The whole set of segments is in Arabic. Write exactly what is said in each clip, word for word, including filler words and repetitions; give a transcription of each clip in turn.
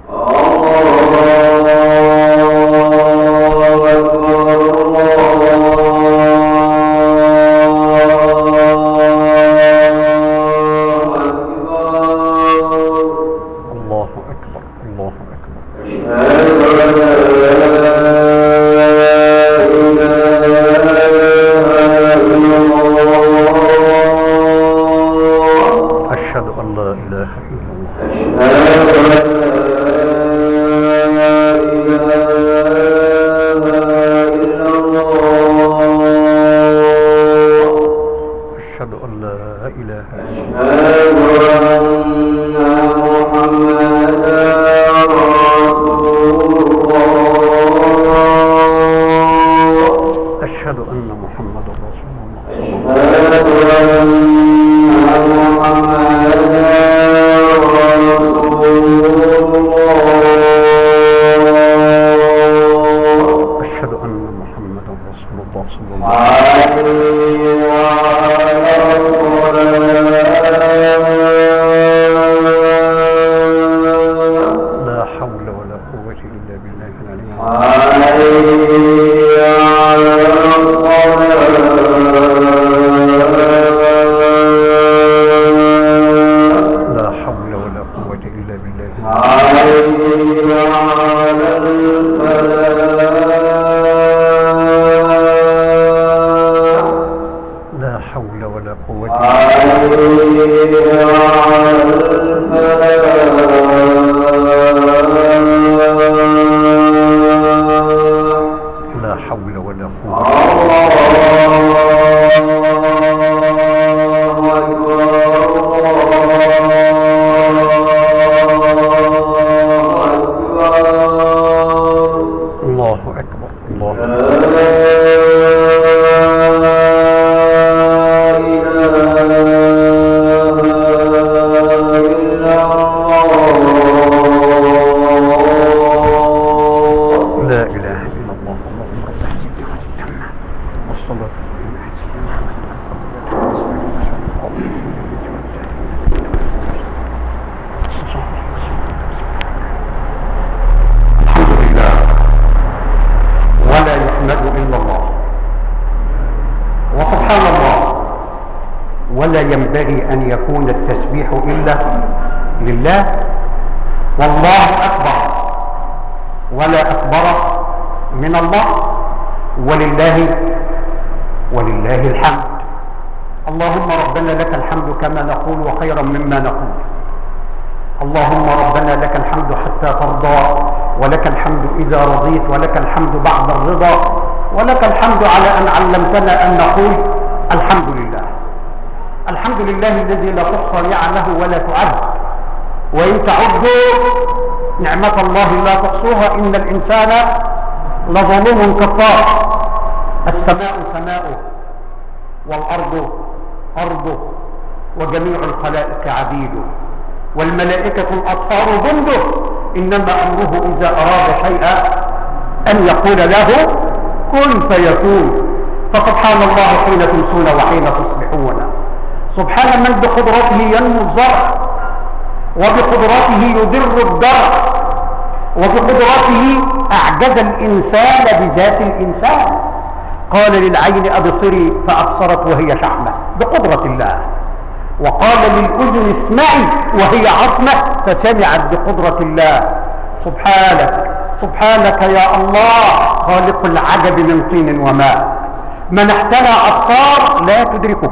ولا ينبغي أن يكون التسبيح إلا لله. والله أكبر ولا أكبر من الله، ولله ولله الحمد. اللهم ربنا لك الحمد كما نقول وخيرا مما نقول. اللهم ربنا لك الحمد حتى ترضى، ولك الحمد إذا رضيت، ولك الحمد بعد الرضا، ولك الحمد على أن علمتنا أن نقول الحمد لله. الحمد لله الذي لا تحصى نعمه ولا تعد، وإن تعدوا نعمة الله لا تحصوها، إن الإنسان لظلوم كفار. السماء سماؤه، والأرض أرضه، وجميع الخلائق عبيده، والملائكة الأطهار جنده، إنما أمره إذا أراد شيئا أن يقول له كن فيكون. فسبحان الله حين تمسون وحين تصبحون. سبحان من بقدرته ينمو الزرع، وبقدرته يدر الدرع، وبقدرته أعجز الإنسان بذات الإنسان. قال للعين أبصري فأبصرت وهي شحمة بقدرة الله، وقال للأذن اسمعي وهي عصمة فسمعت بقدرة الله. سبحانك سبحانك يا الله خالق العجب من طين وماء، منحتنا أبصار لا تدركك،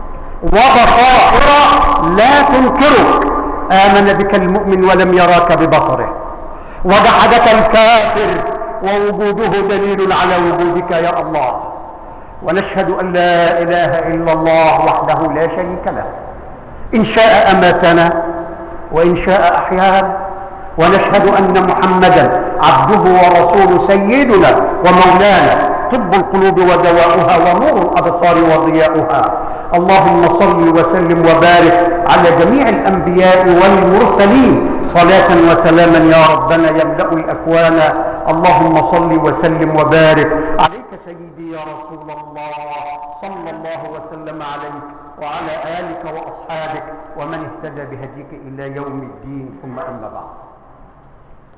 وبصائر لا تنكرك. آمن بك المؤمن ولم يراك ببصره، وجحدك الكافر ووجوده دليل على وجودك يا الله. ونشهد أن لا إله إلا الله وحده لا شريك له، إن شاء أماتنا وإن شاء أحيانا. ونشهد أن محمدا عبده ورسوله سيدنا ومولانا، طب القلوب ودواؤها ونور الأبصار وضياؤها. اللهم صل وسلم وبارك على جميع الأنبياء والمرسلين صلاة وسلاما يا ربنا يملأ الأكوان. اللهم صل وسلم وبارك عليك سيدي يا رسول الله، صلى الله وسلم عليك وعلى آلك وأصحابك ومن اهتدى بهديك إلى يوم الدين. ثم أما بعد،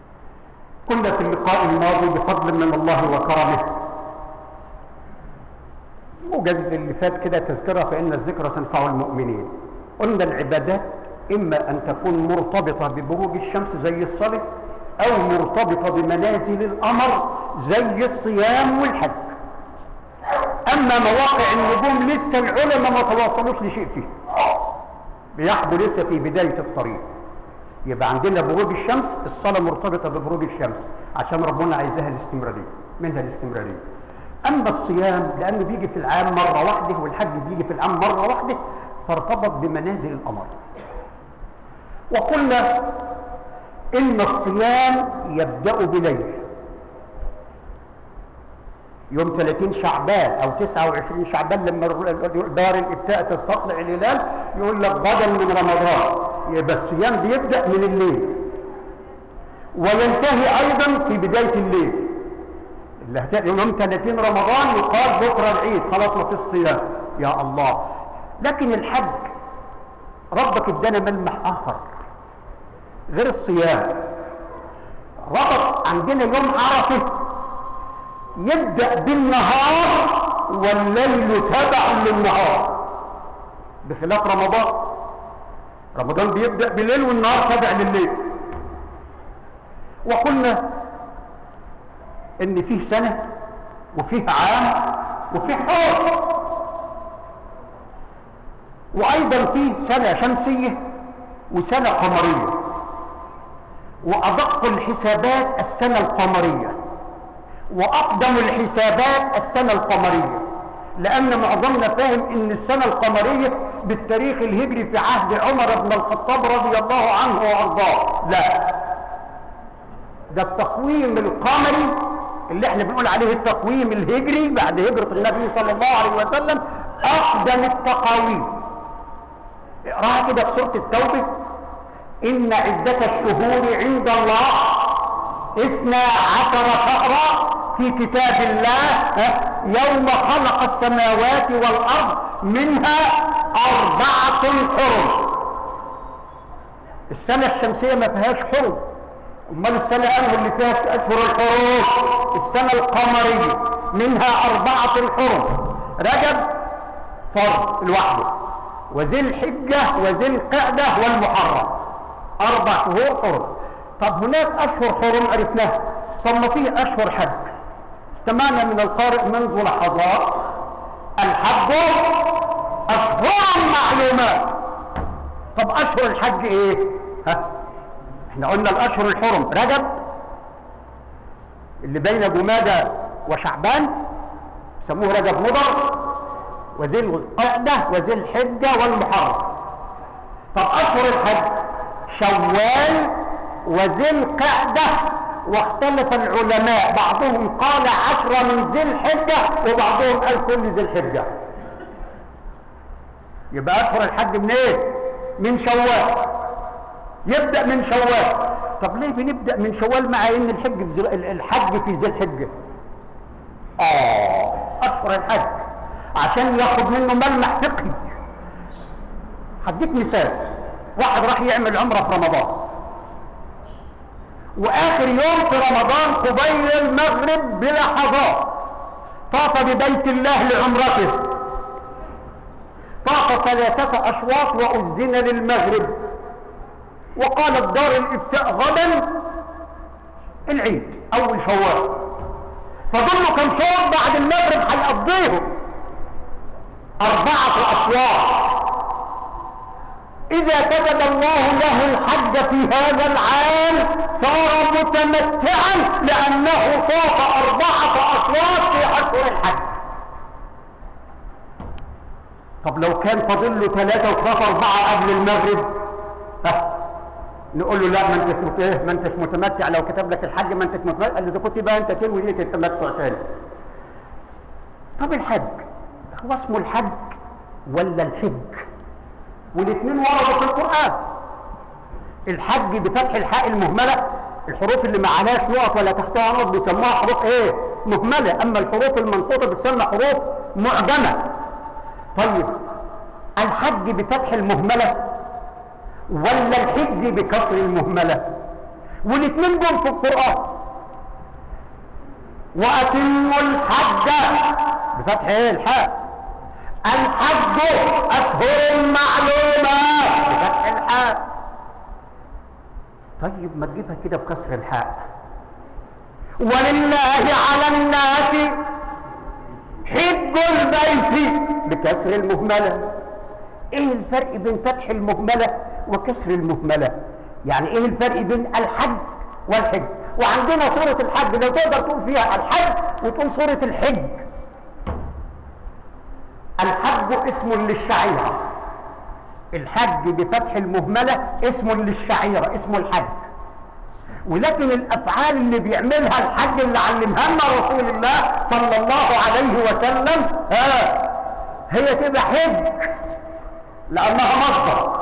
كنا في اللقاء الماضي بفضل من الله وكرمه موجز اللي فات كده تذكرة فإن الذكرى تنفع المؤمنين. قلنا العبادات إما أن تكون مرتبطة ببروج الشمس زي الصلاة أو مرتبطة بمنازل القمر زي الصيام والحج. أما مواقع النجوم لسه العلماء ما توصلوش لشيء فيه، بيحبوا لسه في بداية الطريق. يبقى عندنا بروج الشمس، الصلاة مرتبطة ببروج الشمس عشان ربنا عايزها الاستمرارية، منها الاستمرارية. أما الصيام لأنه بيجي في العام مرة واحدة والحج بيجي في العام مرة واحدة فارتبط بمنازل القمر. وقلنا إن الصيام يبدأ بليل يوم ثلاثين شعبان أو تسعة وعشرين شعبان لما دار الإبتاء تستطلع الهلال يقول لك غدا من رمضان، يبقى الصيام بيبدأ من الليل وينتهي أيضا في بداية الليل. يوم ثلاثين رمضان يقال بكرة العيد، خلاص ما في الصيام يا الله. لكن الحج ربك ادانا ملمح آخر غير الصيام. ربط عندنا يوم عرفة يبدأ بالنهار والليل تبع للنهار بخلاف رمضان. رمضان بيبدأ بالليل والنهار تبع لليل. وقلنا ان فيه سنة وفيه عام وفيه حول، وايضا فيه سنة شمسية وسنة قمرية، وادق الحسابات السنة القمرية واقدم الحسابات السنة القمرية، لان معظمنا فاهم ان السنة القمرية بالتاريخ الهجري في عهد عمر بن الخطاب رضي الله عنه وارضاه. لا، ده التقويم القمري اللي احنا بنقول عليه التقويم الهجري بعد هجرة النبي صلى الله عليه وسلم اقدم التقاويم. اقراها كده في سورة التوبة: ان عدة الشهور عند الله اثنا عشر شهرا في كتاب الله يوم خلق السماوات والارض منها اربعة حرم. السنة الشمسية ما فيهاش حرم، امال السنة انه اللي فيها اشهر الحروم السنة القمرية منها اربعة حرم: رجب فرض لوحده، وذي الحجة وذي القعدة والمحرم، اربع شهور حرم. طب هناك اشهر حرم عرفناها، طب ما فيه اشهر حج. استمعنا من القارئ منذ لحظات: الحج اشهر معلومات. طب اشهر الحج ايه؟ ها احنا قلنا الاشهر الحرم رجب اللي بين جمادى وشعبان سموه رجب مضر، وذي القعدة وذي الحجة والمحرم. طب اشهر الحج شوال وذي القعدة، واختلف العلماء، بعضهم قال عشرة من ذي الحجة وبعضهم قال كل ذي الحجة. يبقى اشهر الحج من ايه؟ من شوال، يبدأ من شوال. طب ليه بنبدأ من شوال مع ان الحج في الحج في ذي الحجة؟ اه اشهر الحج عشان ياخد منه ملمح فقهي. هديك مثال: واحد راح يعمل عمرة في رمضان، واخر يوم في رمضان قبيل المغرب بلحظات طاف ببيت الله لعمرته، طاف ثلاثة اشواط واذن للمغرب، وقالت دار الافتاء غدا العيد اول شوال، فضلوا كم شوط بعد المغرب هيقضيهم اربعة اشواط. اذا كتب الله له الحج في هذا العام صار متمتعا لانه طاف اربعة اشواط في اشهر الحج. طب لو كان فاضل له ثلاثة وطاف اربعة قبل المغرب، ها نقول له لا، ما انتش ايه ما انتش متمتع. لو كتب لك الحج ما انتش متمتع، قال اذا كنت بقى انت تنوي ليك التمتع تاني. طب الحج هو اسمه الحج ولا الحج؟ والاثنين وردوا في القرآن. الحج بفتح الحاء المهملة، الحروف اللي ما عليهاش نقط ولا تحتها نقط بيسموها حروف ايه؟ مهملة. اما الحروف المنقوطة بتسمى حروف معجمة. طيب الحج بفتح المهملة ولا الحج بكسر المهملة؟ والاثنين دول في القرآن. وأتموا الحج بفتح ايه الحاء، الحج أشهر معلومات بفتح الحاء. طيب ما تجيبها كده بكسر الحاء، ولله على الناس حج البيت بكسر المهملة. ايه الفرق بين فتح المهملة وكسر المهملة؟ يعني ايه الفرق بين الحج والحج؟ وعندنا سورة الحج لو تقدر تقول فيها الحج وتقول سورة الحج. الحج اسم للشعيرة، الحج بفتح المهملة اسم للشعيرة اسمه الحج. ولكن الافعال اللي بيعملها الحج اللي علمها لنا رسول الله صلى الله عليه وسلم ها هي تبقى حج لانها مصدر.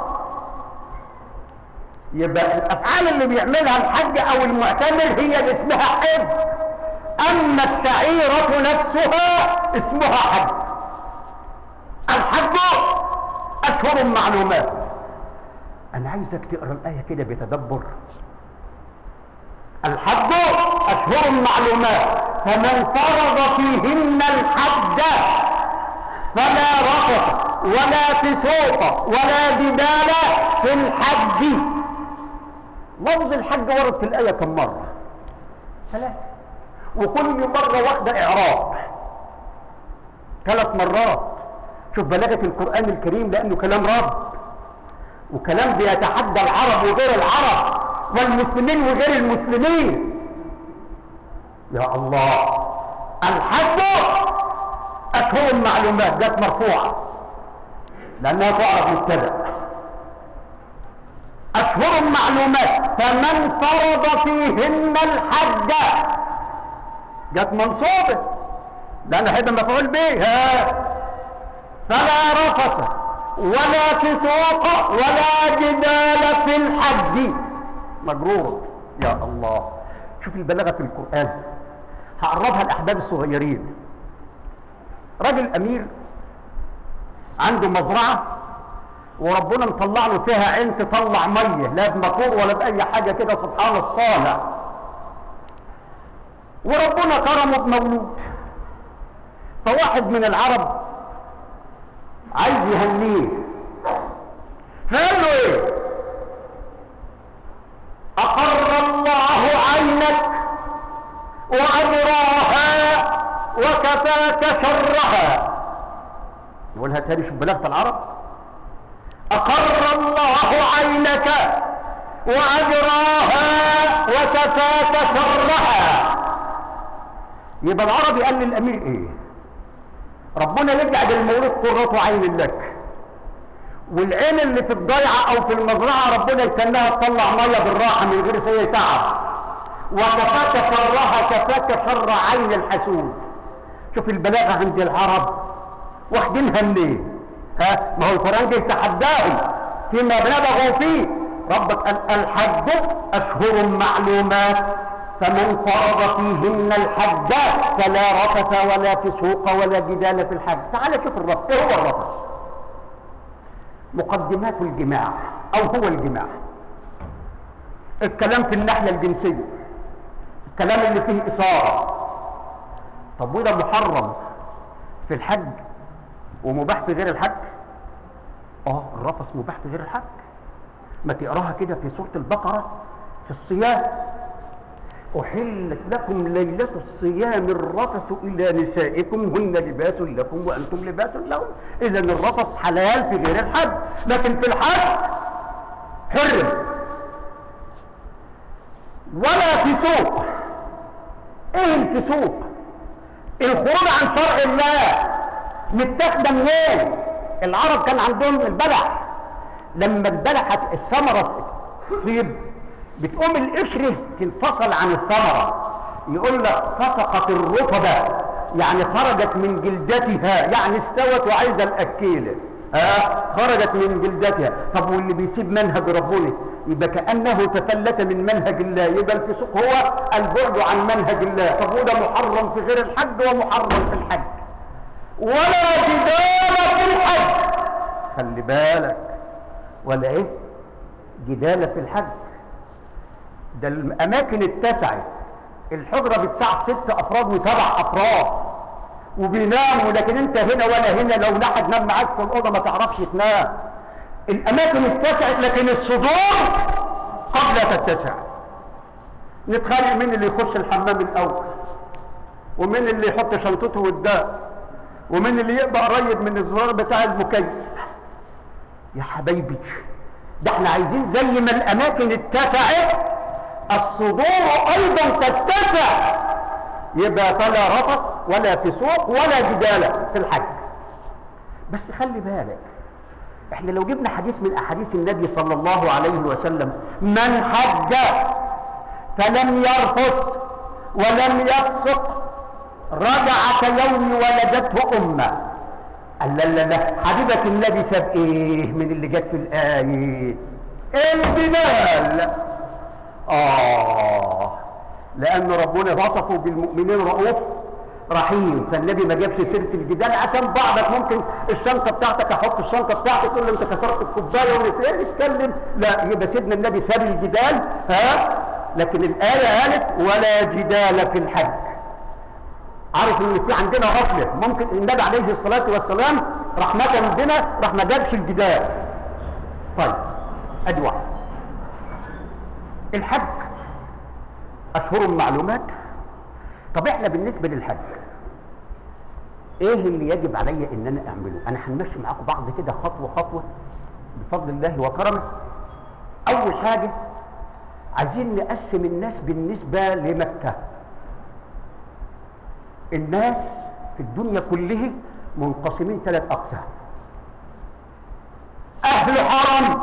يبقى الافعال اللي بيعملها الحج او المعتمر هي اللي اسمها حج، اما الشعيرة نفسها اسمها حج. الحج اشهر معلومات. انا عايزك تقرا الايه كده بتدبر. الحج اشهر معلومات فمن فرض فيهن الحج فلا رفث ولا فسوق ولا جدال في الحج. لفظ الحج ورد في الايه كم مره؟ ثلاثه، وكل مره واحده اعراب ثلاث مرات. شوف بلاغه القران الكريم، لانه كلام رب وكلام بيتحدى العرب وغير العرب والمسلمين وغير المسلمين. يا الله، الحج اشهر المعلومات جت مرفوعه لانها تعرف مبتدا. اشهر المعلومات فمن فرض فيهن الحج جت منصوبه لان هيبقى مفعول به. فلا رفث ولا فسوق ولا جدال في الحج مجرور. يا الله، شوف البلاغه في القران. هقربها الاحباب الصغيرين. راجل امير عنده مزرعه وربنا مطلع له فيها عين تطلع ميه، لا بموتور ولا باي حاجه كده، سبحان الصانع. وربنا كرمه بمولود، فواحد من العرب عايز يهنيه فقال له ايه؟ اقر الله عينك واجراها وكفاك شرها. يقولها تاني، شوف بلاغة العرب. اقر الله عينك واجراها وكفاك شرها. يبقى العربي قال للامير ايه؟ ربنا يجعل المولود قرة عين لك، والعين اللي في الضيعه او في المزرعه ربنا يتناها تطلع ميه بالراحه من غير سي تعب، وكفاك شرها كفاك شر عين الحسود. شوف البلاغه عند العرب واخدينها منين؟ ها ما هو القران جه يتحداهم فيما بلغوا فيه. ربك قال الحج اشهر معلومات فمن فرض فيهن الحج فلا رفث ولا فسوق ولا جدال في الحج. تعال شوف الرفث. ايه هو الرفث؟ مقدمات الجماع او هو الجماع، الكلام في الناحيه الجنسيه، الكلام اللي فيه اثاره. طب وده محرم في الحج ومباح في غير الحج؟ اه الرفث مباح في غير الحج. ما تقراها كده في سوره البقره في الصيام. أحلت لكم ليلة الصيام الرفث إلى نسائكم هن لباس لكم وأنتم لباس لهم. إذا الرفث حلال في غير الحج، لكن في الحج حرم. ولا فسوق. إيه الفسوق؟ الخروج عن شرع الله. متاخده منين؟ العرب كان عندهم البلح، لما اتبلحت الثمره تصيب بتقوم القشره تنفصل عن الثمره، يقول لك فسقت الرطبه، يعني خرجت من جلدتها، يعني استوت وعايزه الاكيله. ها خرجت من جلدتها. طب واللي بيسيب منهج ربنا يبقى كانه تفلت من منهج الله. يبقى الفسوق هو البعد عن منهج الله. طب وده محرم في غير الحج ومحرم في الحج. ولا جدال في الحج. خلي بالك، ولا ايه جدال في الحج. ده الاماكن اتسعت الحجرة بتسع ست افراد وسبع افراد وبيناموا، لكن انت هنا ولا هنا، لو لحد نام معاك في الاوضه ما تعرفش تنام. الاماكن اتسعت لكن الصدور قد لا تتسع. نتخانق مين اللي يخش الحمام الاول، ومين اللي يحط شنطته قدام، ومين اللي يبقى قريب من الزرار بتاع المكيف. يا حبايبي ده احنا عايزين زي ما الاماكن اتسعت الصدور ايضا تتسع، يبقى فلا رفث ولا فسوق ولا جدال في الحج. بس خلي بالك، احنا لو جبنا حديث من احاديث النبي صلى الله عليه وسلم: من حج فلم يرفث ولم يفسق رجع كيوم ولدته امه. قال لا لا لا، حبيبك النبي ساب ايه من اللي جت في الايه؟ الجدال. اه لان ربنا وصفه بالمؤمنين رؤوف رحيم، فالنبي ما جابش سيره الجدال عشان بعضك ممكن الشنطه بتاعتك احط الشنطه بتاعتك تقول له انت كسرت الكوبايه ونتكلم. لا، يبقى سيدنا النبي ساب الجدال. ها، لكن الايه قالت ولا جدال في الحج. عارف ان في عندنا غفله، ممكن النبي عليه الصلاه والسلام رحمه بنا راح ما جابش الجدال. طيب ادي واحد. الحج اشهر معلومات. طب احنا بالنسبه للحج ايه اللي يجب علي ان انا اعمله؟ انا هنمشي معاكم بعض كده خطوه خطوه بفضل الله وكرمه. اول حاجه عايزين نقسم الناس بالنسبه لمكه. الناس في الدنيا كلها منقسمين ثلاث اقسام: اهل حرم،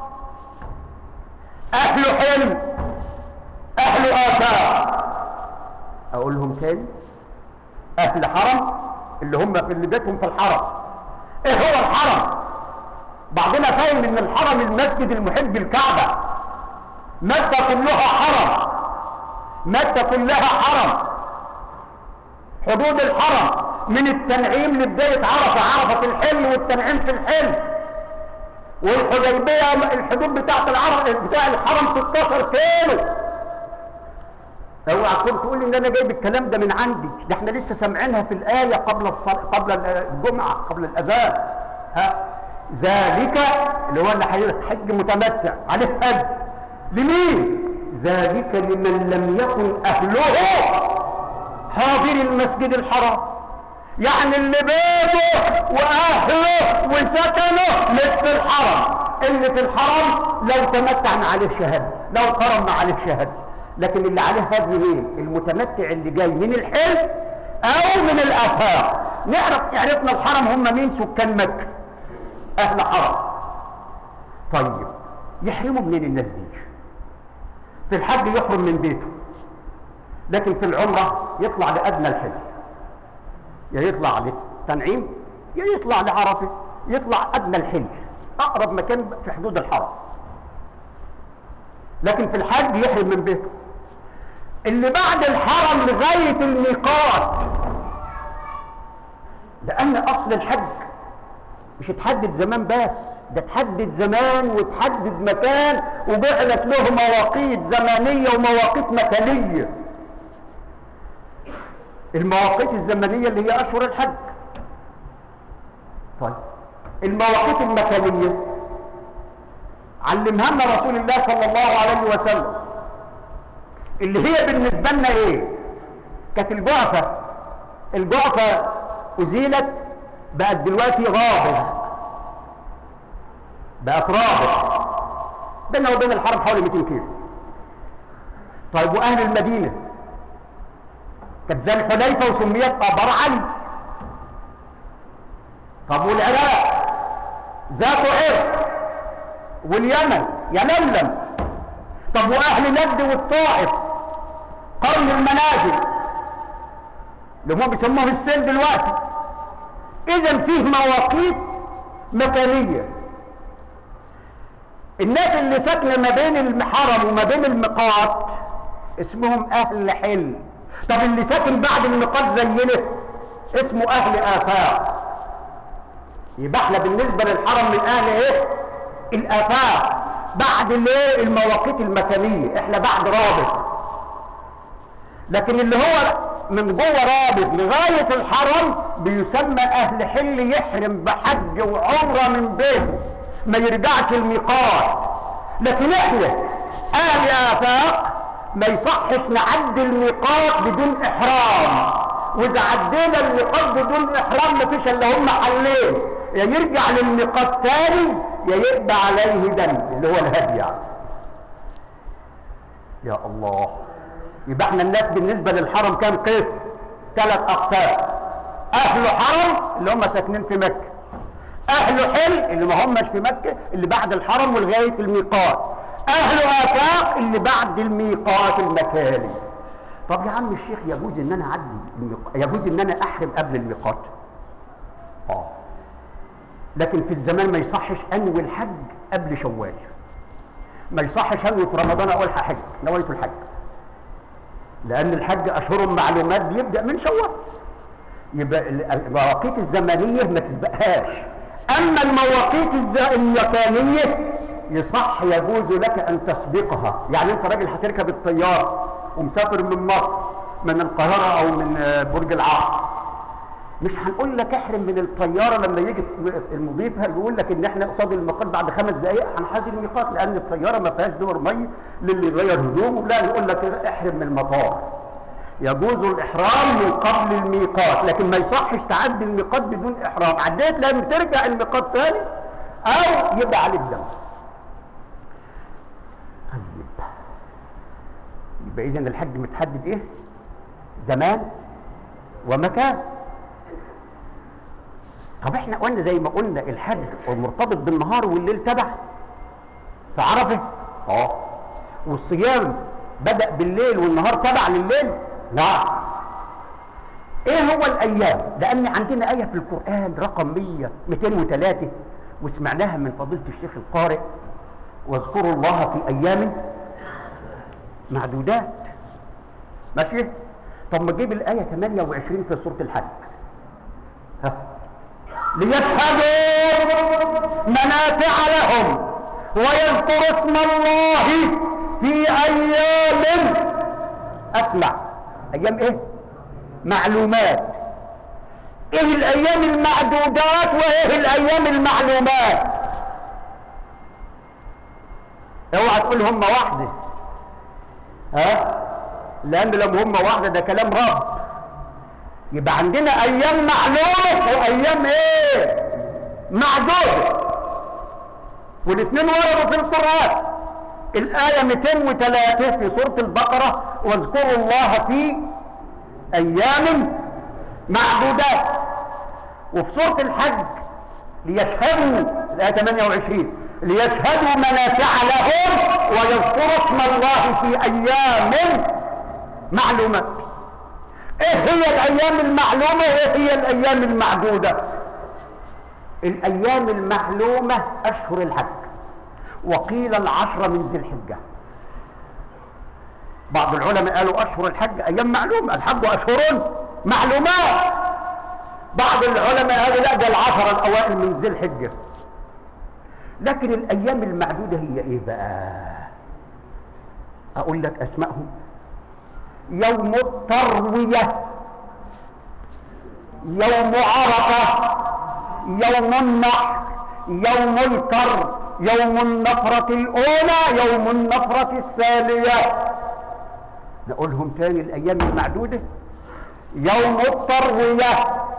اهل حلم، اهل اثار. اقولهم تاني: اهل حرم اللي هم في اللي بيتهم في الحرم. ايه هو الحرم؟ بعضنا فاهم ان الحرم المسجد المحب الكعبه. مكه كلها حرم، مكه كلها حرم. حدود الحرم من التنعيم لبدايه عرفه، عرفه الحل والتنعيم في الحل، والحديبيه الحدود بتاعت العرب بتاع الحرم ستاشر كيلو. اوعى تكون تقول ان انا جايب الكلام ده من عندي، ده احنا لسه سامعينها في الايه قبل الصلاة قبل الجمعه قبل الاذان. ها، ذلك اللي هو اللي هيحج متمتع عليه حج. لمين؟ ذلك لمن لم يكن اهله حاضر المسجد الحرام. يعني اللي بيته واهله وسكنه مش في الحرم. اللي في الحرم لو تمتع ما عليه شهاده، لو قرن ما عليه شهاده. لكن اللي عليه هدي مين؟ المتمتع اللي جاي من الحل او من الافاق. نعرف عرفنا الحرم هم مين؟ سكان مكه، اهل حرم. طيب يحرموا منين الناس دي؟ في الحج يحرم من بيته، لكن في العمره يطلع لادنى الحل، يا يطلع للتنعيم يا يطلع لعرفه، يطلع ادنى الحل اقرب مكان في حدود الحرم. لكن في الحج يحرم من بيته. اللي بعد الحرم لغايه الميقات، لان اصل الحج مش اتحدد زمان بس، ده تحدد زمان وتحدد مكان، وجعلت له مواقيت زمانيه ومواقيت مكانيه. المواقيت الزمنيه اللي هي اشهر الحج. طيب المواقيت المكانيه علمها لنا رسول الله صلى الله عليه وسلم، اللي هي بالنسبه لنا ايه؟ كانت الجعفه، الجعفه ازيلت بقت دلوقتي رابط، بقت رابط بيننا وبين الحرم حوالي مئتين كيلو. طيب واهل المدينه كانت ذي الحليفه وسميت ابار علي. طب والعراق ذات عرق، واليمن يلملم. طب واهل نجد والطائف قرن المنازل اللي هم بيسموه السن دلوقتي. اذا فيه مواقيت مكانيه. الناس اللي ساكنه ما بين المحرم وما بين الميقات اسمهم اهل حل. طب اللي ساكن بعد الميقات زينا اسمه اهل افاق. يبقى احنا بالنسبه للحرم من اهل ايه؟ الافاق. بعد الايه؟ المواقيت المكانيه، احنا بعد رابط. لكن اللي هو من جوه رابط لغايه الحرم بيسمى اهل حل، يحرم بحج وعمره من بيته ما يرجعش الميقات. لكن احنا اهل افاق ما يصحش نعدي الميقات بدون احرام، واذا عدينا الميقات بدون احرام مفيش الا هم حلين، يا يرجع للميقات تاني يا يقبى عليه دم اللي هو الهدي. يا الله، يبقى احنا الناس بالنسبه للحرم كام قسم؟ ثلاث اقسام. اهل حرم اللي هم ساكنين في مكه، اهل حل اللي ما همش في مكه اللي بعد الحرم ولغايه الميقات، اهل افاق اللي بعد الميقات المكاني. طب يا عم الشيخ يجوز ان انا اعدي الميقات، يجوز ان انا احرم قبل الميقات؟ اه، لكن في الزمان ما يصحش انوي الحج قبل شوال، ما يصحش انوي في رمضان اقول حج نويت الحج، لان الحج اشهر معلومات بيبدا من شوال، يبقى المواقيت الزمنيه ما تسبقهاش. اما المواقيت المكانيه يصح يجوز لك ان تسبقها. يعني انت راجل هتركب الطياره ومسافر من مصر من القاهره او من برج العرب، مش هنقول لك احرم من الطياره لما يجي المضيف يقول لك ان احنا قصاد الميقات بعد خمس دقائق هنحاذي الميقات، لان الطياره ما فيهاش دور ميه للي يغير هدومه، لا نقول لك احرم من المطار. يجوز الاحرام من قبل الميقات، لكن ما يصحش تعدي الميقات بدون احرام. عديت لازم ترجع الميقات ثاني او يبقى عليك دم. طيب يبقى اذا الحج متحدد ايه؟ زمان ومكان. طب احنا قلنا زي ما قلنا الحج مرتبط بالنهار والليل تبع في عرفه، اه، والصيام بدأ بالليل والنهار تبع لليل؟ لا. ايه هو الايام؟ لان عندنا ايه في القرآن رقم مئتين وثلاثة وسمعناها من فضيلة الشيخ القارئ، واذكروا الله في ايام معدودات. ماشي؟ طب ما تجيب الايه ثمانية وعشرين في سورة الحج. ها، ليشهدوا منافع لهم ويذكروا اسم الله في ايام، اسمع، ايام ايه؟ معلومات. ايه الايام المعدودات وايه الايام المعلومات؟ اوعى تقول هم واحده، ها، لان لما هم واحده ده كلام رب. يبقى عندنا ايام معلومه وايام ايه؟ معدوده، والاثنين وردوا في القران. الايه مئتين وثلاثة في سوره البقره واذكروا الله في ايام معدودات، وفي سوره الحج ليشهدوا الايه ثمانية وعشرين ليشهدوا منافع لهم ويذكروا اسم الله في ايام معلومات. ايه هي الايام المعلومه وايه هي الايام المعدوده؟ الايام المعلومه اشهر الحج، وقيل العشر من ذي الحجه. بعض العلماء قالوا اشهر الحج ايام معلومه، الحج اشهر معلومات. بعض العلماء قالوا لا، ده العشر الاوائل من ذي الحجه. لكن الايام المعدوده هي ايه بقى؟ اقول لك اسمائهم: يوم الترويه، يوم عرفه، يوم النحر، يوم الكر، يوم النفرة الأولى، يوم النفرة الثانية. نقولهم تاني الأيام المعدودة: يوم التروية،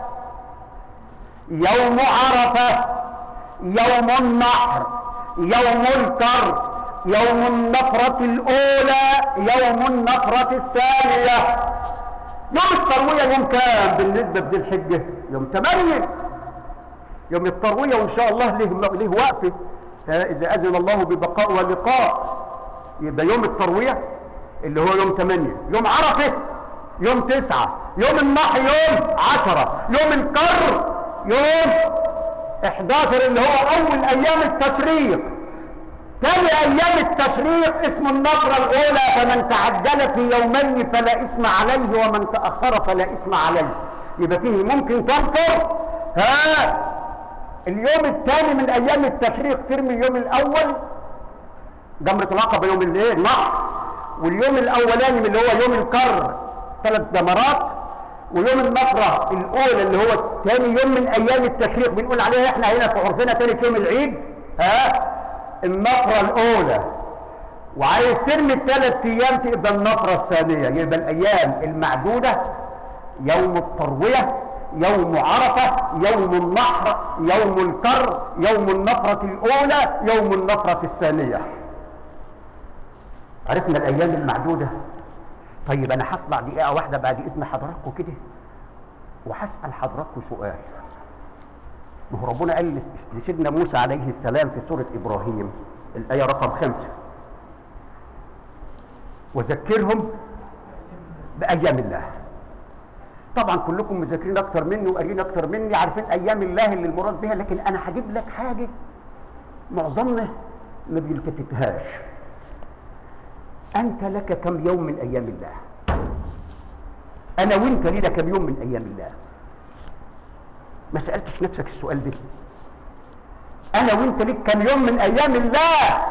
يوم عرفة، يوم النحر، يوم الكر، يوم النفرة الأولى، يوم النفرة الثانية. يوم التروية يوم كام بالنسبة لذي الحجة؟ يوم ثمانية. يوم التروية وإن شاء الله له له وقفة إذا أذن الله ببقاء ولقاء. يبقى يوم التروية اللي هو يوم ثمانية، يوم عرفة يوم تسعة، يوم النحر يوم عشرة، يوم الكر يوم احد عشر اللي هو أول أيام التشريق. ثاني أيام التشريق اسم النفرة الأولى، فمن تعجل في يومين فلا إثم عليه ومن تأخر فلا إثم عليه. يبقى فيه ممكن تنفر. ها، اليوم الثاني من أيام التشريق ترمي اليوم الأول جمرة العقبة يوم الايه؟ النحر. واليوم الأولاني اللي هو يوم الكر ثلاث جمرات، ويوم النفرة الأولى اللي هو ثاني يوم من أيام التشريق بنقول عليها احنا هنا في عرفنا ثالث يوم العيد، ها النفرة الأولى. وعايز ترمي الثلاث أيام تبقى النفرة الثانية، يبقى الأيام المعدودة يوم التروية، يوم عرفة، يوم النحر، يوم الكر، يوم النفرة الأولى، يوم النفرة الثانية. عرفنا الأيام المعدودة. طيب أنا هطلع دقيقة واحدة بعد إذن حضراتكم كده وهسأل حضراتكم سؤال. ما هو ربنا قال لسيدنا موسى عليه السلام في سورة إبراهيم الآية رقم خمسة: وذكرهم بأيام الله. طبعا كلكم مذاكرين أكتر مني وقارين أكتر مني، عارفين أيام الله اللي المراد بها، لكن أنا هجيب لك حاجة معظمنا ما بيلتفتهاش. أنت لك كم يوم من أيام الله؟ أنا وأنت لينا كم يوم من أيام الله؟ ما سألتش نفسك السؤال ده؟ أنا وأنت ليك كم يوم من أيام الله؟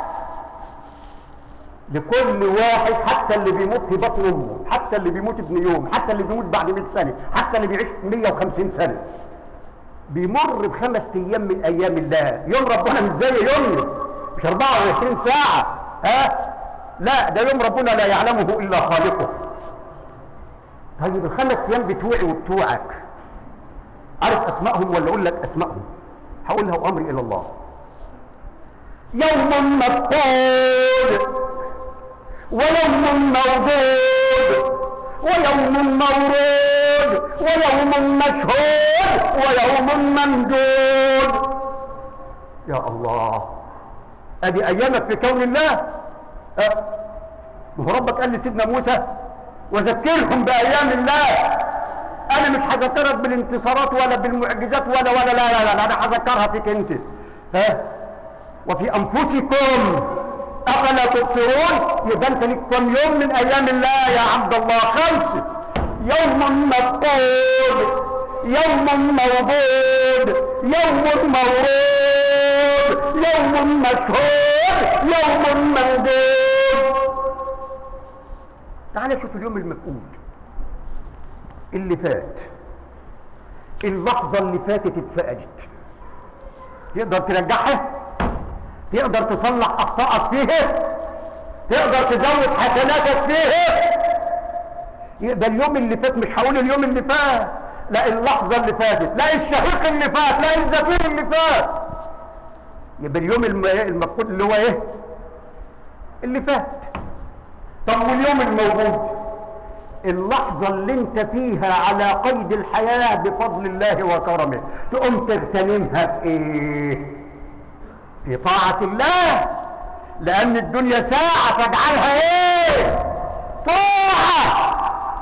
لكل واحد، حتى اللي بيموت في بطن أمه، حتى اللي بيموت ابن يوم، حتى اللي بيموت بعد مئة سنة، حتى اللي بيعيش مئة وخمسين سنة، بيمر بخمس أيام من أيام الله. يوم ربنا مش زي يومنا، مش أربعة وعشرين ساعة، ها؟ لا، ده يوم ربنا لا يعلمه إلا خالقه. طيب الخمس أيام بتوعي وبتوعك عارف أسمائهم ولا أقول لك أسمائهم؟ هقولها وأمري إلى الله. يوم مفقود، ويوم موجود، ويوم مورود، ويوم مشهود، ويوم ممدود. يا الله، ادي ايامك في كون الله. أه؟ ما هو ربك قال لسيدنا موسى وذكرهم بايام الله. انا مش هذكرك بالانتصارات ولا بالمعجزات ولا ولا لا لا لا, لا انا هذكرها فيك انت. ها أه؟ وفي انفسكم افلا تبصرون. يبقى انت ليك كم يوم من ايام الله يا عبد الله؟ خمسه: يوم مفقود، يوم موجود، يوم مورود، يوم مشهود، يوم ممدود. تعال شوف اليوم المفقود اللي فات، اللحظه اللي فاتت اتفقدت، تقدر ترجعها؟ تقدر تصلح اخطائك فيها؟ تقدر تزود حسناتك فيها؟ يبقى اليوم اللي فات، مش هقول اليوم اللي فات، لا اللحظه اللي فاتت، لا الشهيق اللي فات، لا الزفير اللي فات. يبقى اليوم المفقود اللي هو ايه؟ اللي فات. طب واليوم الموجود؟ اللحظه اللي انت فيها على قيد الحياه بفضل الله وكرمه، تقوم تغتنمها في ايه؟ في طاعة الله، لأن الدنيا ساعة فاجعلها إيه؟ طاعة.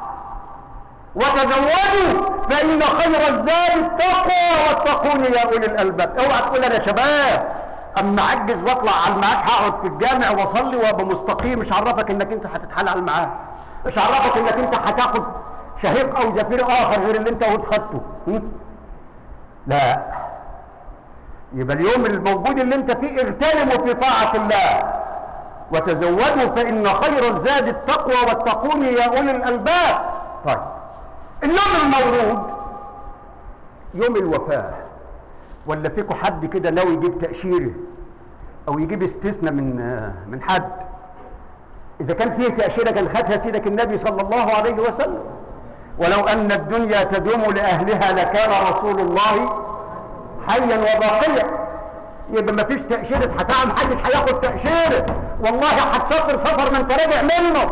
وتزودوا فإن خير الزاد التقوى واتقون يا أولي الألباب. اوعى تقول أنا شباب أما أعجز وأطلع على المعاش هقعد في الجامع وأصلي وأبقى مستقيم. مش عرفك إنك أنت هتتحال على المعاش، مش عرفك إنك أنت هتاخد شهيق أو زفير آخر غير اللي أنت خدته. لا، يبقى اليوم الموجود اللي انت فيه اغتنموا في طاعة الله، وتزودوا فإن خير الزاد التقوى واتقون يا أولي الألباب. طيب اليوم المورود يوم الوفاة. ولا فيكم حد كده ناوي يجيب تأشيرة أو يجيب استثناء من من حد؟ إذا كان فيه تأشيرة كان خدها سيدك النبي صلى الله عليه وسلم: ولو أن الدنيا تدوم لأهلها لكان رسول الله حيا وباقيا. يبقى ما فيش تأشيرة هتعمل، محدش هياخد تأشيرة، والله هتسافر سفر ما انت راجع منه.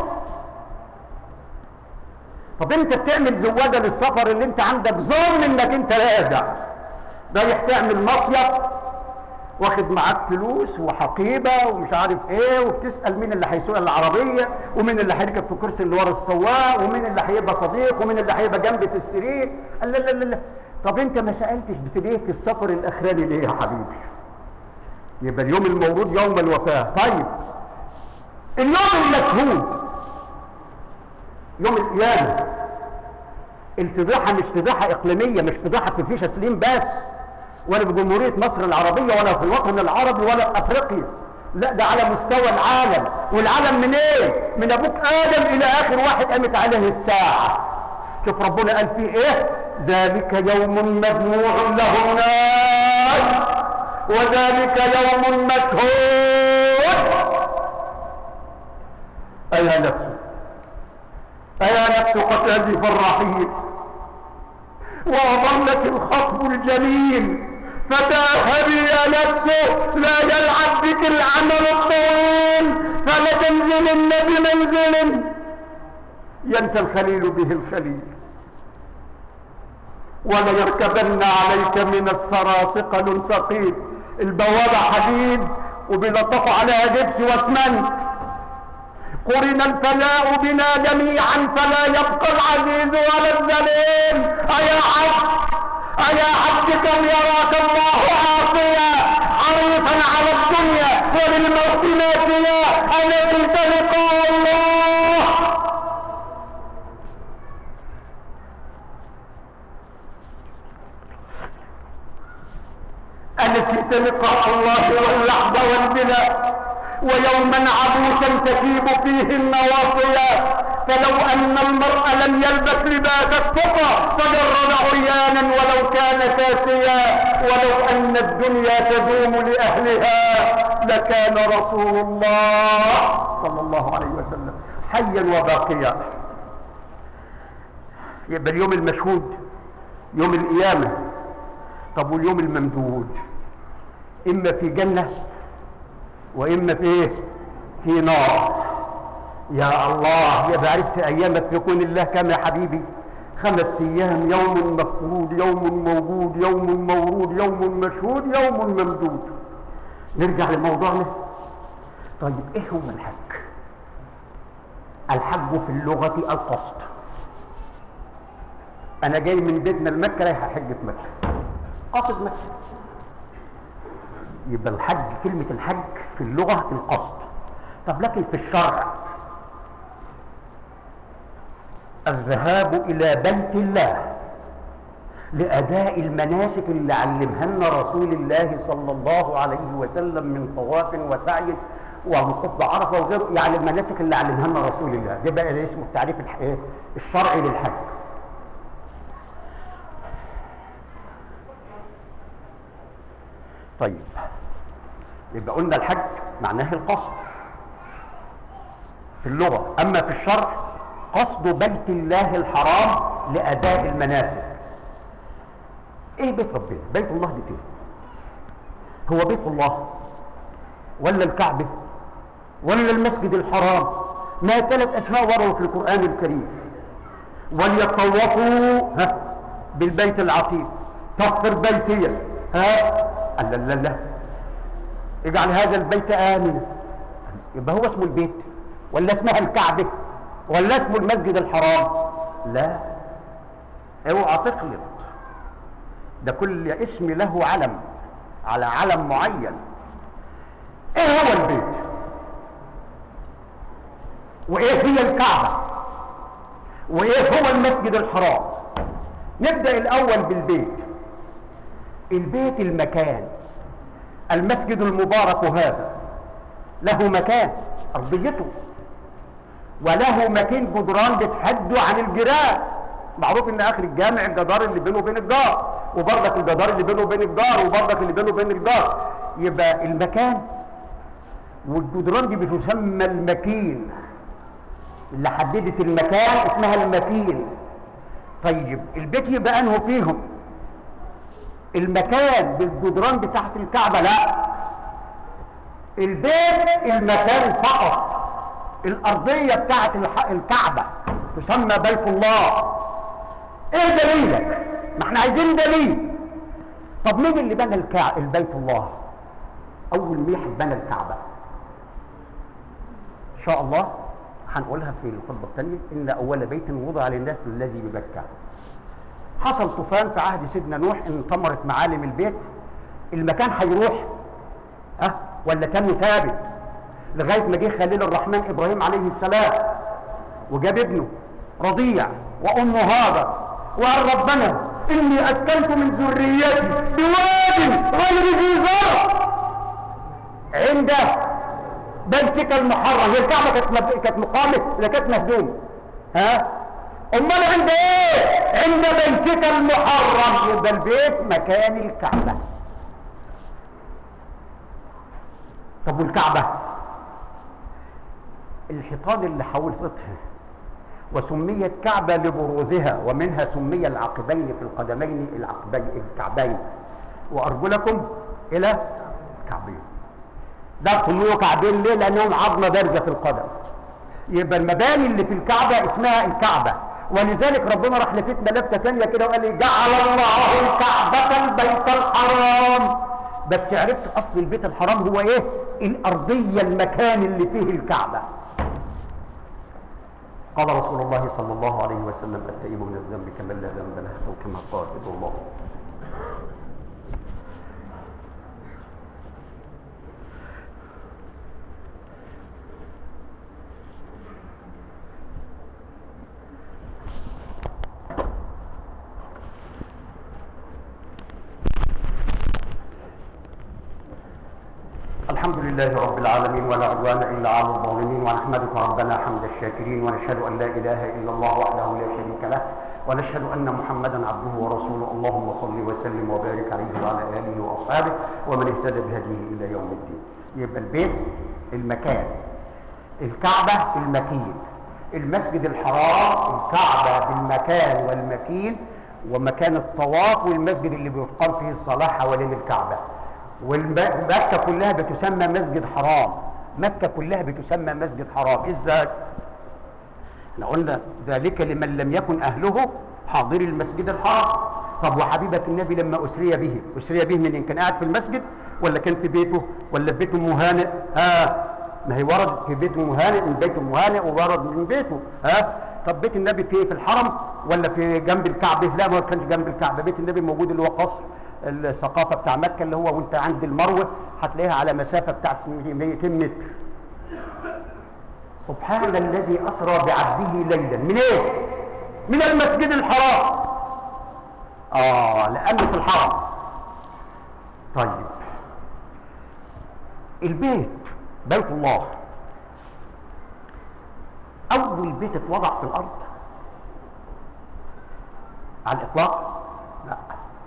طب انت بتعمل زواده للسفر اللي انت عندك ظن انك انت راجع، رايح تعمل مصيف واخد معاك فلوس وحقيبه ومش عارف ايه، وبتسال مين اللي هيسوق العربيه، ومين اللي هيركب في الكرسي اللي ورا السواق، ومين اللي هيبقى صديق، ومين اللي هيبقى جنبي في السرير. لا لا لا لا. طب انت ما سالتش بتليه في السفر الاخراني ليه يا حبيبي؟ يبقى اليوم الموعود يوم الوفاه. طيب اليوم المشهود يوم القيامه. الفضيحه مش فضيحه اقليميه، مش فضيحه في فيشه سليم بس، ولا بجمهوريه مصر العربيه، ولا في الوطن العربي، ولا في افريقيا، لا ده على مستوى العالم. والعالم من ايه؟ من ابوك ادم الى اخر واحد قامت عليه الساعه. شوف ربنا قال فيه ايه؟ ذلك يوم مجموع له الناس وذلك يوم مشهود. ايها نفس ايها نفس قتادي فالرحيل واظلك الخطب الجميل فتاهبي يا نفس لا يلعب بك العمل الطويل فلتنزلن بمنزل ينسى الخليل به الخليل وليركبن عليك من السرى ثقل ثقيل. البوابة حديد وبيلطفوا عليها جبس واسمنت. قرن الفلاء بنا جميعا فلا يبقى العزيز ولا الذليل. أيا عبد أيا عبد كم يراك الله عاصيا عريفا على الدنيا وللموت ناسيا ألا تلقى الله. أنسيت لقاء الله واللحظة والبلا ويوما عبوسا تشيب فيه النواصيا. فلو أن المرء لم يلبس لباس التقى فجرد عريانا ولو كان كاسيا. ولو أن الدنيا تدوم لأهلها لكان رسول الله صلى الله عليه وسلم حيا وباقيا. يبقى اليوم المشهود يوم القيامة. طب واليوم الممدود إما في جنة وإما في إيه؟ في نار. يا الله يا عرفت أيامك يكون الله كم يا حبيبي؟ خمس أيام، يوم مفقود يوم موجود يوم مورود يوم مشهود يوم ممدود. نرجع لموضوعنا. طيب إيه هو الحج؟ الحج في اللغة القصد. أنا جاي من بيتنا لمكة رايح أحج في مكة، قصد مكة. يبقى الحج كلمة الحج في اللغة القصد. طب لكن في الشرع الذهاب إلى بيت الله لأداء المناسك اللي علمها لنا رسول الله صلى الله عليه وسلم من طواف وسعي ووقوف بعرفة وغيره، يعني المناسك اللي علمها لنا رسول الله. ده بقى اسمه التعريف الشرعي للحج. طيب يبقى قلنا الحج معناه القصد في اللغة. أما في الشرع قصد بيت الله الحرام لأداء المناسك. إيه بيت ربنا؟ بيت الله بيت إيه؟ هو بيت الله ولا الكعبة ولا المسجد الحرام؟ ما ثلاث أسماء وردوا في القرآن الكريم. وليطوفوا ها بالبيت العتيق طهر بيتي ها لا لا لا اجعل هذا البيت آمنا. يبقى هو اسمه البيت ولا اسمها الكعبة ولا اسمه المسجد الحرام؟ لا اوعى تخلط. ده كل اسم له علم على علم معين. ايه هو البيت وايه هي الكعبة وايه هو المسجد الحرام؟ نبدأ الاول بالبيت. البيت المكان. المسجد المبارك هذا له مكان ارضيته وله مكان جدران بتحدوا عن الجيران. معروف ان اخر الجامع الجدار اللي بينه وبين الجار، وبرضك الجدار اللي بينه وبين الجار، وبرضك اللي بينه وبين الجار. يبقى المكان والجدران دي بتسمى المكين. اللي حددت المكان اسمها المكين. طيب البيت يبقى انه فيهم المكان بالجدران بتاعت الكعبة؟ لا، البيت المكان فقط. الارضية بتاعت الكعبة تسمى بيت الله. ايه دليلك؟ ما احنا عايزين دليل. طب مين اللي بنى الكعبة البيت الله؟ اول ميح بنى الكعبة ان شاء الله هنقولها في الخطبة الثانية. ان اول بيت وضع للناس الذي ببكة. حصل طوفان في عهد سيدنا نوح انطمرت معالم البيت. المكان هيروح ها أه؟ ولا كان ثابت لغايه ما جه خليل الرحمن ابراهيم عليه السلام وجاب ابنه رضيع وامه هاجر وقال ربنا اني اسكنت من ذريتي بواد غير ذي زرع عند بيتك المحرم. هي الكعبه كانت مب... كانت مقامه ولا كانت مهدومه؟ ها؟ امال عند ايه؟ عند بيتك المحرم. يبقى البيت مكان الكعبه. طب والكعبه؟ الحيطان اللي حوطتها، وسميت كعبه لبروزها، ومنها سمي العقبين في القدمين العقبين الكعبين وارجلكم الى كعبين. ده سموه كعبين ليه؟ لانهم عظمه بارزه في القدم. يبقى المباني اللي في الكعبه اسمها الكعبه. ولذلك ربنا راح لفتنا لفته ثانيه كده وقال لي جعل الله الكعبه البيت الحرام. بس عرفت اصل البيت الحرام هو ايه؟ الارضيه، المكان اللي فيه الكعبه. قال رسول الله صلى الله عليه وسلم التائب من الذنب كمن لا ذنب له، او كما قال الله. الحمد لله رب العالمين ولا عدوان الا على الظالمين، ونحمدك ربنا حمد الشاكرين، ونشهد ان لا اله الا الله وحده لا شريك له، ونشهد ان محمدا عبده ورسوله. اللهم صل وسلم وبارك عليه وعلى اله واصحابه ومن اهتدى بهديه الى يوم الدين. يبقى البيت المكان، الكعبه المكين، المسجد الحرام الكعبه بالمكان والمكين ومكان الطواف، والمسجد اللي بيقام فيه الصلاه حوالين الكعبه. والمكة كلها بتسمى مسجد حرام. مكة كلها بتسمى مسجد حرام. ازاي؟ احنا قلنا ذلك لمن لم يكن اهله حاضر المسجد الحرام. طب وحبيبة النبي لما اسري به، اسري به من ان كان قاعد في المسجد ولا كان في بيته ولا في بيته مهانئ؟ ها، ما هي ورد في بيته مهانئ من بيته مهانئ وورد من بيته. ها، طب بيت النبي في في الحرم ولا في جنب الكعبه؟ لا، ما كانش جنب الكعبه. بيت النبي موجود اللي هو قصر الثقافه بتاع مكه، اللي هو وانت عند المروه هتلاقيها على مسافه بتاعت مئتين متر. سبحان الذي اسرى بعبده ليلا من ايه؟ من المسجد الحرام. اه لانه في الحرم. طيب البيت بيت الله اول بيت اتوضع في الارض على الاطلاق؟ لا،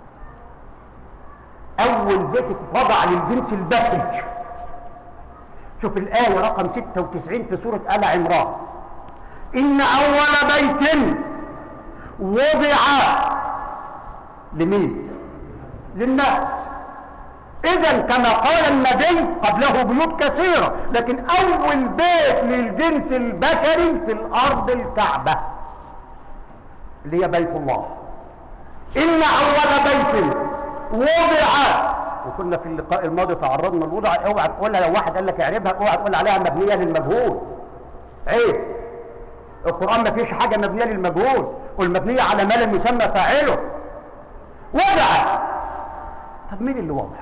اول بيت اتوضع للجنس البشري. شوف الايه رقم ستة وتسعين في سوره ال عمران: ان اول بيت وضع لمين؟ للناس. اذا كما قال النبي قبله بيوت كثيره، لكن اول بيت للجنس البشري في الارض الكعبه اللي هي بيت الله. ان اول بيت وضع، وكنا في اللقاء الماضي تعرضنا للوضع. اوعى تقولها لو واحد قال لك اعربها، اوعى تقول عليها مبنيه للمجهول. عيب، القران ما فيش حاجه مبنيه للمجهول، والمبنيه على ما لم يسمى فاعله. وضع. طب مين اللي وضع؟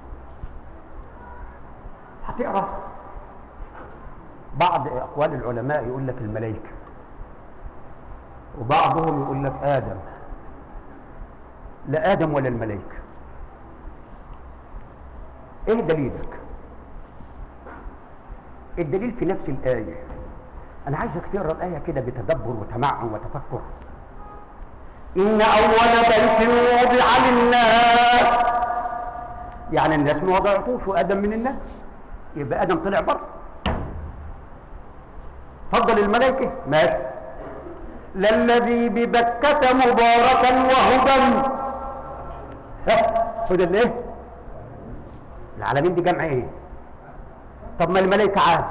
هتقرا بعض اقوال العلماء يقول لك الملائكه، وبعضهم يقول لك ادم. لا ادم ولا الملائكه. ايه دليلك؟ الدليل في نفس الايه. انا عايزك تقرا الايه كده بتدبر وتمعن وتفكر. ان اول بيت وضع للناس، يعني الناس ما وضعتوش وادم من الناس، يبقى ادم طلع بره. فضل الملائكه ماشي. للذي ببكة مباركا وهدى. ها، هدى الايه؟ العالمين دي جمع ايه؟ طب ما الملائكه عاد.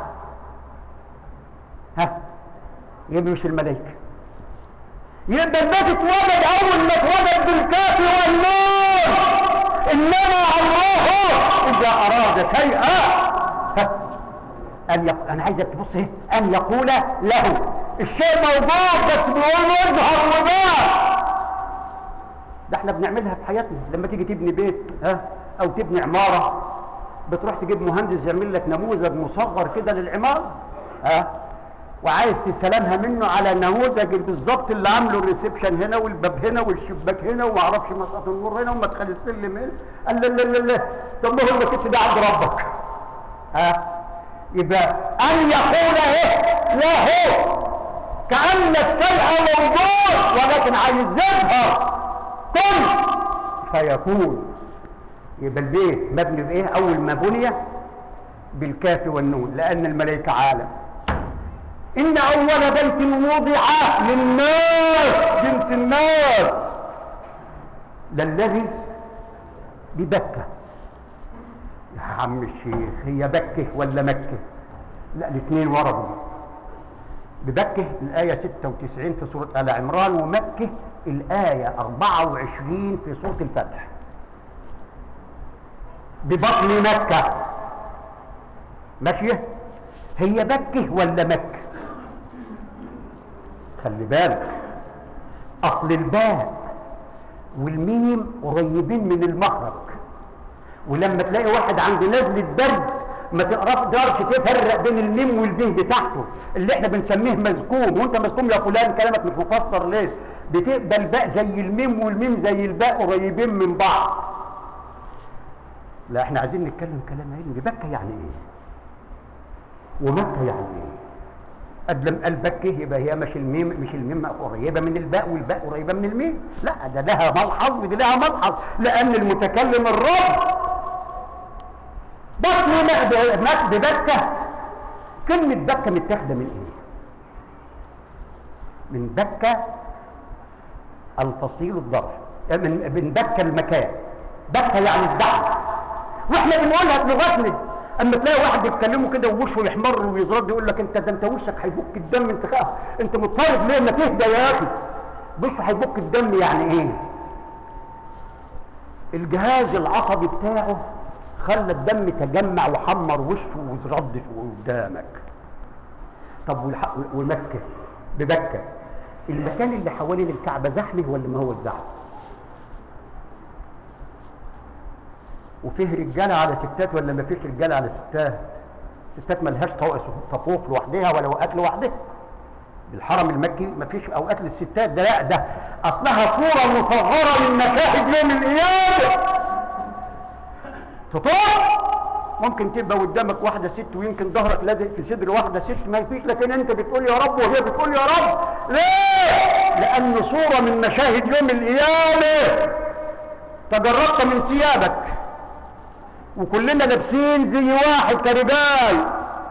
ها، يبقى مش الملائكه. يبقى البيت اتوجد اول ما اتوجد بالكاف والنور. انما الله اذا اراد شيئا ان يقول. انا عايزك تبص ايه؟ ان يقول له. الشيء موجود بس بيقول يظهر وبان. ده احنا بنعملها في حياتنا. لما تيجي تبني بيت ها او تبني عماره، بتروح تجيب مهندس يعمل لك نموذج مصغر كده للعماره، ها، وعايز تسلمها منه على نموذج بالظبط اللي عامله الريسبشن هنا والباب هنا والشباك هنا وما اعرفش مسقط النور هنا ومدخل السلم هنا. قال لا لا لا لا، طب ما هو كده ده عند ربك. ها، يبقى ان يقول ايه له كأن الشيء موجود ولكن عايز يظهر كن فيكون. يبقى البيت مبني بايه؟ اول ما بني بالكاف والنون لان الملائكه عالم. ان اول بيت وضع للناس جنس الناس للذي ببكه. يا عم الشيخ هي بكه ولا مكه؟ لا الاثنين وردوا. ببكه الايه ستة وتسعين في سوره ال عمران، ومكه الايه أربعة وعشرين في سوره الفتح. ببطن مكه ماشيه. هي بكه ولا مكه؟ خلي بالك اصل الباء والميم قريبين من المخرج، ولما تلاقي واحد عنده نزله برد ما تقدرش تفرق بين الميم والبين بتاعته اللي احنا بنسميه مزكوم، وانت مزكوم يا فلان كلامك مش مفسر ليه؟ بتبقى الباء زي الميم والميم زي الباء قريبين من بعض. لا احنا عايزين نتكلم كلام علمي. بكه يعني ايه؟ ومكه يعني ايه؟ قد لم قال بكه يبقى هي مش الميم مش الميم قريبه من الباء والباء قريبه من الميم، لا ده لها ملحظ ودي لها ملحظ، لان المتكلم الرب. بطن ببكه، كلمه بكه متاخده من ايه؟ من بكه الفصيل الضرب، من من بكه المكان. بكه يعني الزعل، واحنا بنقولها في لغتنا. اما تلاقي واحد يتكلمه كده ووشه يحمر ويزرد يقول لك انت ده انت وشك هيبك الدم، انت خاف انت مضطرب ليه؟ ما تهدى يا اخي. بص هيبك الدم يعني ايه؟ الجهاز العصبي بتاعه خلى الدم تجمع وحمر وشه وزرد قدامك. طب ومكه ببكه المكان اللي حوالين الكعبه زحمه ولا ما هو الزحمه؟ وفيه رجاله على ستات ولا ما فيش رجاله على ستات؟ ستات ملهاش طقوف لوحدها ولا اوقات لوحدها. الحرم المكي ما فيش اوقات للستات، ده لا ده اصلها صوره مصغره من مشاهد يوم القيامه. تطوف ممكن تبقى قدامك واحده ست ويمكن ظهرك لازق في صدر واحده ست ما فيش، لكن انت بتقول يا رب وهي بتقول يا رب. ليه؟ لان صوره من مشاهد يوم القيامه. تجردت من ثيابك وكلنا لابسين زي واحد كرباي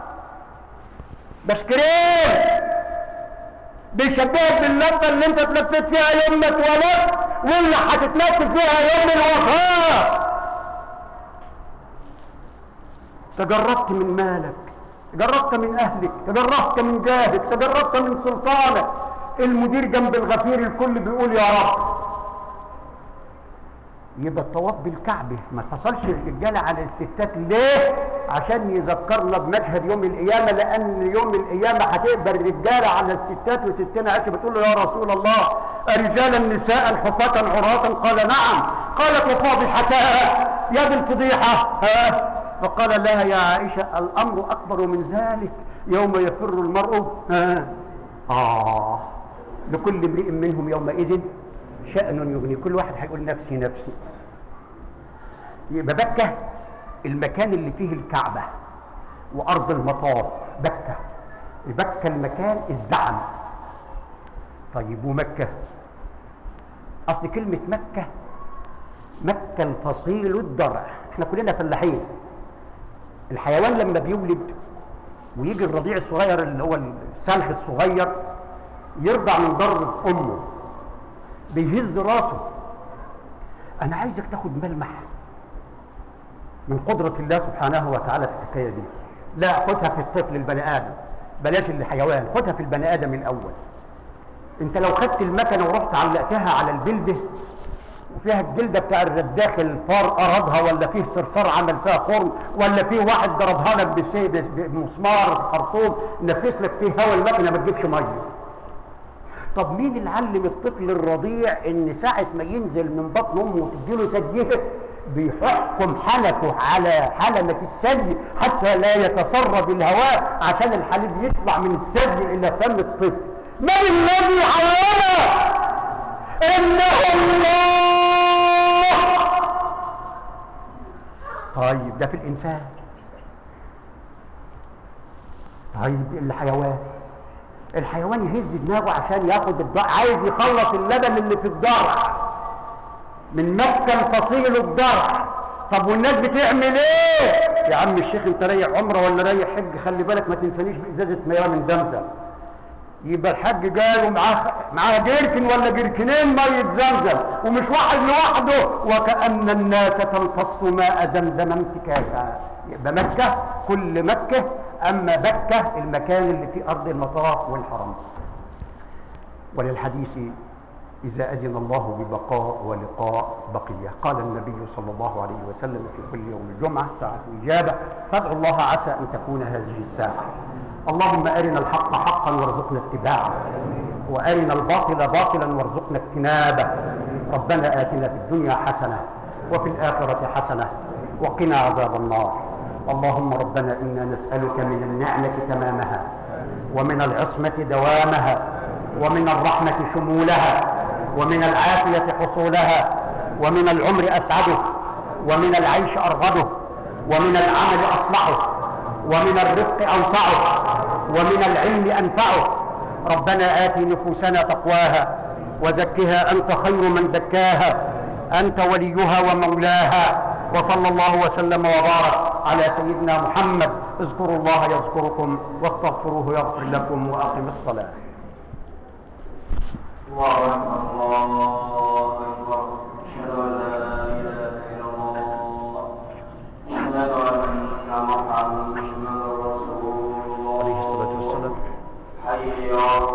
بشكرين بيشبهك باللفه اللي انت اتلفت فيها يوم ما اتولدت واللي هتتلف فيها يوم الوفاه. تجردت من مالك، تجردت من اهلك، تجردت من جاهك، تجردت من سلطانك. المدير جنب الغفير الكل بيقول يا رب. يبقى الطواف بالكعبه ما اتصلش الرجاله على الستات ليه؟ عشان يذكرنا بمشهد يوم القيامه، لان يوم القيامه هتقبل الرجاله على الستات. وستنا عائشه بتقول له يا رسول الله الرجال النساء الحفاة عراة؟ قال نعم. قالت وفاضحتان يا ذي الفضيحه؟ ها؟ فقال لها يا عائشه الامر اكبر من ذلك يوم يفر المرء ها اه لكل امرئ منهم يومئذ شأن يغني، كل واحد هيقول نفسي نفسي. يبقى بكة المكان اللي فيه الكعبة وأرض المطاف بكة. بكة المكان ازدعم. طيب ومكة؟ أصل كلمة مكة مكة الفصيل الضرع. احنا كلنا فلاحين. الحيوان لما بيولد ويجي الرضيع الصغير اللي هو السلخ الصغير يرضع من ضر أمه بيهز راسه. انا عايزك تاخد ملمح من قدرة الله سبحانه وتعالى في الحكاية دي. لا خدها في الطفل البني ادم، بلاش الحيوان، خدها في البني ادم الاول. انت لو خدت المكنة ورحت علقتها على الجلدة وفيها الجلدة بتاع الرداخ الفار ارادها، ولا فيه صرصار عمل فيها خرم، ولا فيه واحد ضربها لك بمسمار خرطوم نفس لك فيه هوا، المكنة ما تجيبش ميه. طب مين اللي علم الطفل الرضيع ان ساعة ما ينزل من بطن امه وتديله ثديها بيحكم حنكه على حلمة الثدي حتى لا يتسرب الهواء عشان الحليب يطلع من الثدي الى فم الطفل؟ من الذي علمه؟ انه الله. طيب ده في الانسان. طيب الحيوان الحيوان يهز دماغه عشان ياخد الضرع، عايز يخلص اللبن اللي في الضرع من مكة الفصيل الضرع. طب والناس بتعمل ايه؟ يا عم الشيخ انت رايح عمره ولا رايح حج، خلي بالك ما تنسانيش بازازه مياه من زمزم. يبقى الحج جاي ومعاه معاه جيركن ولا جيركنين ميه زمزم ومش واحد لوحده، وكأن الناس تمتص ماء زمزم امتكاكا. يبقى مكة كل مكة، اما بكة المكان اللي في ارض المطاف والحرم. وللحديث إذا أذن الله ببقاء ولقاء بقية. قال النبي صلى الله عليه وسلم في كل يوم الجمعة ساعة إجابة، فادعوا الله عسى أن تكون هذه الساعة. اللهم أرنا الحق حقا وارزقنا اتباعه، وأرنا الباطل باطلا وارزقنا اجتنابه. ربنا آتنا في الدنيا حسنة وفي الآخرة حسنة وقنا عذاب النار. اللهم ربنا إنا نسألك من النعمة تمامها، ومن العصمة دوامها، ومن الرحمة شمولها، ومن العافية حصولها، ومن العمر أسعده، ومن العيش أرغده، ومن العمل أصلحه، ومن الرزق أوسعه، ومن العلم أنفعه. ربنا آت نفوسنا تقواها وزكها أنت خير من زكاها، أنت وليها ومولاها. وصلى الله وسلم وبارك على سيدنا محمد. اذكروا الله يذكركم واستغفروه يغفر لكم وأقم الصلاة. الله أكبر الله أكبر، أشهد أن لا إله إلا الله، أشهد أن محمدا رسول الله. حي على